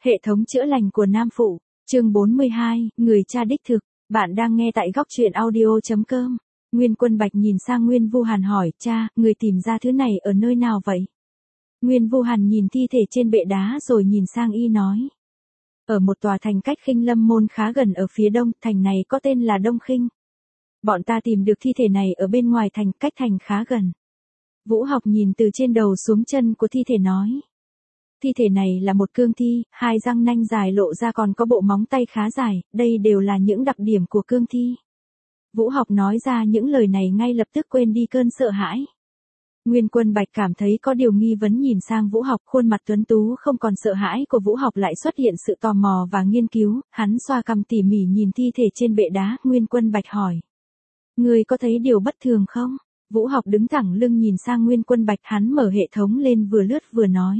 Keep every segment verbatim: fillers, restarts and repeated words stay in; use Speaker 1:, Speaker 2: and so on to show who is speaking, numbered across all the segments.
Speaker 1: Hệ thống chữa lành của Nam Phụ, chương bốn mươi hai, người cha đích thực, bạn đang nghe tại góc truyện audio.com. Nguyên Quân Bạch nhìn sang Nguyên Vu Hàn hỏi, cha, người tìm ra thứ này ở nơi nào vậy? Nguyên Vu Hàn nhìn thi thể trên bệ đá rồi nhìn sang y nói. Ở một tòa thành cách Khinh Lâm Môn khá gần ở phía đông, thành này có tên là Đông Khinh. Bọn ta tìm được thi thể này ở bên ngoài thành, cách thành khá gần. Vũ Học nhìn từ trên đầu xuống chân của thi thể nói. Thi thể này là một cương thi, hai răng nanh dài lộ ra còn có bộ móng tay khá dài, đây đều là những đặc điểm của cương thi. Vũ Học nói ra những lời này ngay lập tức quên đi cơn sợ hãi. Nguyên Quân Bạch cảm thấy có điều nghi vấn nhìn sang Vũ Học, khuôn mặt tuấn tú không còn sợ hãi của Vũ Học lại xuất hiện sự tò mò và nghiên cứu, hắn xoa cằm tỉ mỉ nhìn thi thể trên bệ đá, Nguyên Quân Bạch hỏi. Ngươi có thấy điều bất thường không? Vũ Học đứng thẳng lưng nhìn sang Nguyên Quân Bạch, hắn mở hệ thống lên vừa lướt vừa nói.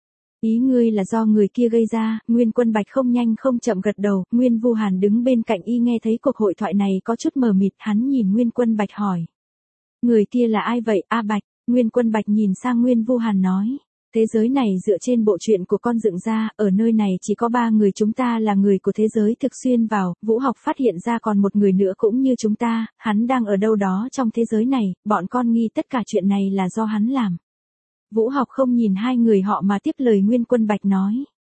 Speaker 1: Ý ngươi là do người kia gây ra, Nguyên Quân Bạch không nhanh không chậm gật đầu, Nguyên Vu Hàn đứng bên cạnh y nghe thấy cuộc hội thoại này có chút mờ mịt, hắn nhìn Nguyên Quân Bạch hỏi. Người kia là ai vậy, A Bạch? Nguyên Quân Bạch nhìn sang Nguyên Vu Hàn nói. Thế giới này dựa trên bộ truyện của con dựng ra, ở nơi này chỉ có ba người chúng ta là người của thế giới thực xuyên vào, Vũ Học phát hiện ra còn một người nữa cũng như chúng ta, hắn đang ở đâu đó trong thế giới này, bọn con nghi tất cả chuyện này là do hắn làm. Vũ Học không nhìn hai người họ mà tiếp lời Nguyên Quân Bạch nói.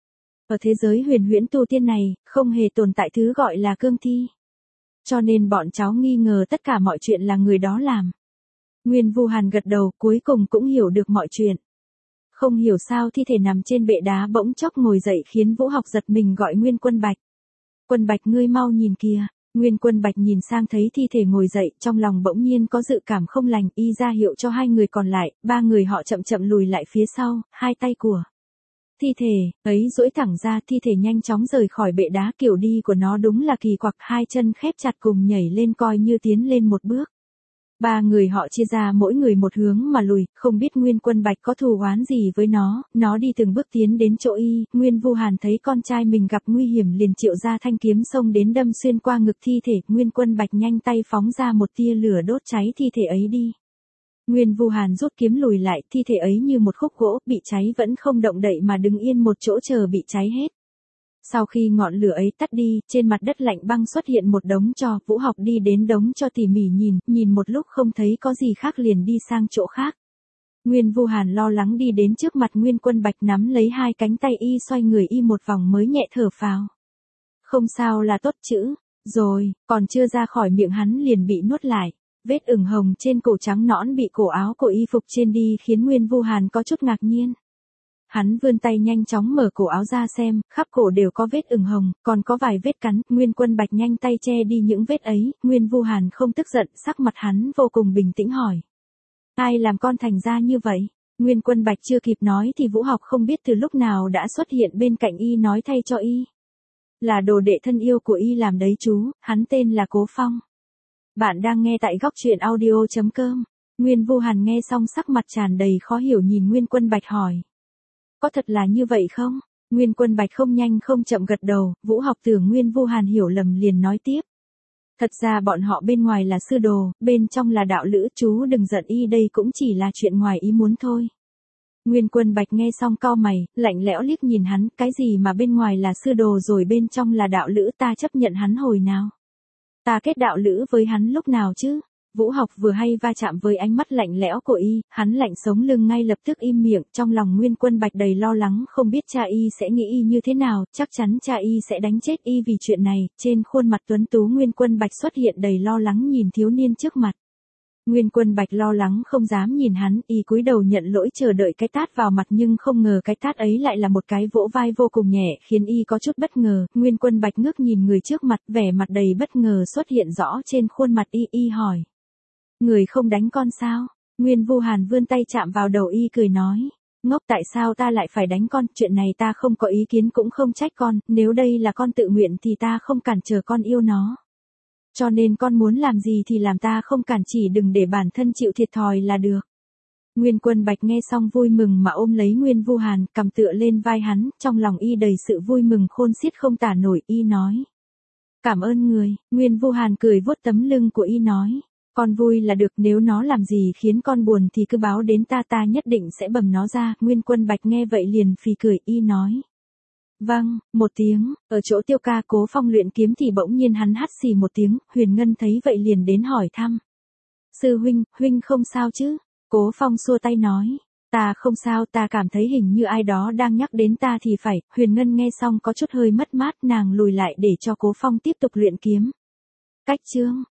Speaker 1: Ở thế giới huyền huyễn tu tiên này, không hề tồn tại thứ gọi là cương thi. Cho nên bọn cháu nghi ngờ tất cả mọi chuyện là người đó làm. Nguyên Vu Hàn gật đầu, cuối cùng cũng hiểu được mọi chuyện. Không hiểu sao thi thể nằm trên bệ đá bỗng chốc ngồi dậy khiến Vũ Học giật mình gọi Nguyên Quân Bạch. Quân Bạch ngươi mau nhìn kìa. Nguyên Quân Bạch nhìn sang thấy thi thể ngồi dậy, trong lòng bỗng nhiên có dự cảm không lành, y ra hiệu cho hai người còn lại, ba người họ chậm chậm lùi lại phía sau, hai tay của thi thể ấy duỗi thẳng ra, thi thể nhanh chóng rời khỏi bệ đá, kiểu đi của nó đúng là kỳ quặc, hai chân khép chặt cùng nhảy lên coi như tiến lên một bước. Ba người họ chia ra mỗi người một hướng mà lùi, không biết Nguyên Quân Bạch có thù oán gì với nó, nó đi từng bước tiến đến chỗ y, Nguyên Vu Hàn thấy con trai mình gặp nguy hiểm liền triệu ra thanh kiếm xông đến đâm xuyên qua ngực thi thể, Nguyên Quân Bạch nhanh tay phóng ra một tia lửa đốt cháy thi thể ấy đi. Nguyên Vu Hàn rút kiếm lùi lại, thi thể ấy như một khúc gỗ, bị cháy vẫn không động đậy mà đứng yên một chỗ chờ bị cháy hết. Sau khi ngọn lửa ấy tắt đi, trên mặt đất lạnh băng xuất hiện một đống tro, Vũ Học đi đến đống tro tỉ mỉ nhìn, nhìn một lúc không thấy có gì khác liền đi sang chỗ khác. Nguyên Vu Hàn lo lắng đi đến trước mặt Nguyên Quân Bạch nắm lấy hai cánh tay y xoay người y một vòng mới nhẹ thở phào. Không sao là tốt chữ, rồi, còn chưa ra khỏi miệng hắn liền bị nuốt lại. Vết ửng hồng trên cổ trắng nõn bị cổ áo của y phục trên đi khiến Nguyên Vu Hàn có chút ngạc nhiên. Hắn vươn tay nhanh chóng mở cổ áo ra xem, khắp cổ đều có vết ửng hồng, còn có vài vết cắn, Nguyên Quân Bạch nhanh tay che đi những vết ấy, Nguyên Vu Hàn không tức giận, sắc mặt hắn vô cùng bình tĩnh hỏi. Ai làm con thành ra như vậy? Nguyên Quân Bạch chưa kịp nói thì Vũ Học không biết từ lúc nào đã xuất hiện bên cạnh y nói thay cho y. Là đồ đệ thân yêu của y làm đấy chú, hắn tên là Cố Phong. Bạn đang nghe tại góc truyện audio.com. Nguyên Vu Hàn nghe xong sắc mặt tràn đầy khó hiểu nhìn Nguyên Quân Bạch hỏi. Có thật là như vậy không? Nguyên Quân Bạch không nhanh không chậm gật đầu, Vũ Học tưởng Nguyên Vu Hàn hiểu lầm liền nói tiếp. Thật ra bọn họ bên ngoài là sư đồ, bên trong là đạo lữ, chú đừng giận y, đây cũng chỉ là chuyện ngoài ý muốn thôi. Nguyên Quân Bạch nghe xong cau mày, lạnh lẽo liếc nhìn hắn, cái gì mà bên ngoài là sư đồ rồi bên trong là đạo lữ, ta chấp nhận hắn hồi nào? Ta kết đạo lữ với hắn lúc nào chứ? Vũ Học vừa hay va chạm với ánh mắt lạnh lẽo của y, hắn lạnh sống lưng ngay lập tức im miệng, trong lòng Nguyên Quân Bạch đầy lo lắng không biết cha y sẽ nghĩ y như thế nào, chắc chắn cha y sẽ đánh chết y vì chuyện này, trên khuôn mặt tuấn tú Nguyên Quân Bạch xuất hiện đầy lo lắng nhìn thiếu niên trước mặt. Nguyên Quân Bạch lo lắng không dám nhìn hắn, y cúi đầu nhận lỗi chờ đợi cái tát vào mặt nhưng không ngờ cái tát ấy lại là một cái vỗ vai vô cùng nhẹ khiến y có chút bất ngờ, Nguyên Quân Bạch ngước nhìn người trước mặt, vẻ mặt đầy bất ngờ xuất hiện rõ trên khuôn mặt y, y hỏi. Người không đánh con sao? Nguyên Vu Hàn vươn tay chạm vào đầu y cười nói. Ngốc, tại sao ta lại phải đánh con, chuyện này ta không có ý kiến cũng không trách con, nếu đây là con tự nguyện thì ta không cản trở con yêu nó. Cho nên con muốn làm gì thì làm, ta không cản, chỉ đừng để bản thân chịu thiệt thòi là được. Nguyên Quân Bạch nghe xong vui mừng mà ôm lấy Nguyên Vu Hàn, cầm tựa lên vai hắn, trong lòng y đầy sự vui mừng khôn xiết không tả nổi, y nói. Cảm ơn người, Nguyên Vu Hàn cười vuốt tấm lưng của y nói. Con vui là được, nếu nó làm gì khiến con buồn thì cứ báo đến ta, ta nhất định sẽ bầm nó ra. Nguyên Quân Bạch nghe vậy liền phì cười, y nói. Vâng, một tiếng, ở chỗ Tiêu ca Cố Phong luyện kiếm thì bỗng nhiên hắn hắt xì một tiếng, Huyền Ngân thấy vậy liền đến hỏi thăm. Sư huynh, huynh không sao chứ? Cố Phong xua tay nói. Ta không sao, ta cảm thấy hình như ai đó đang nhắc đến ta thì phải. Huyền Ngân nghe xong có chút hơi mất mát, nàng lùi lại để cho Cố Phong tiếp tục luyện kiếm. Cách chương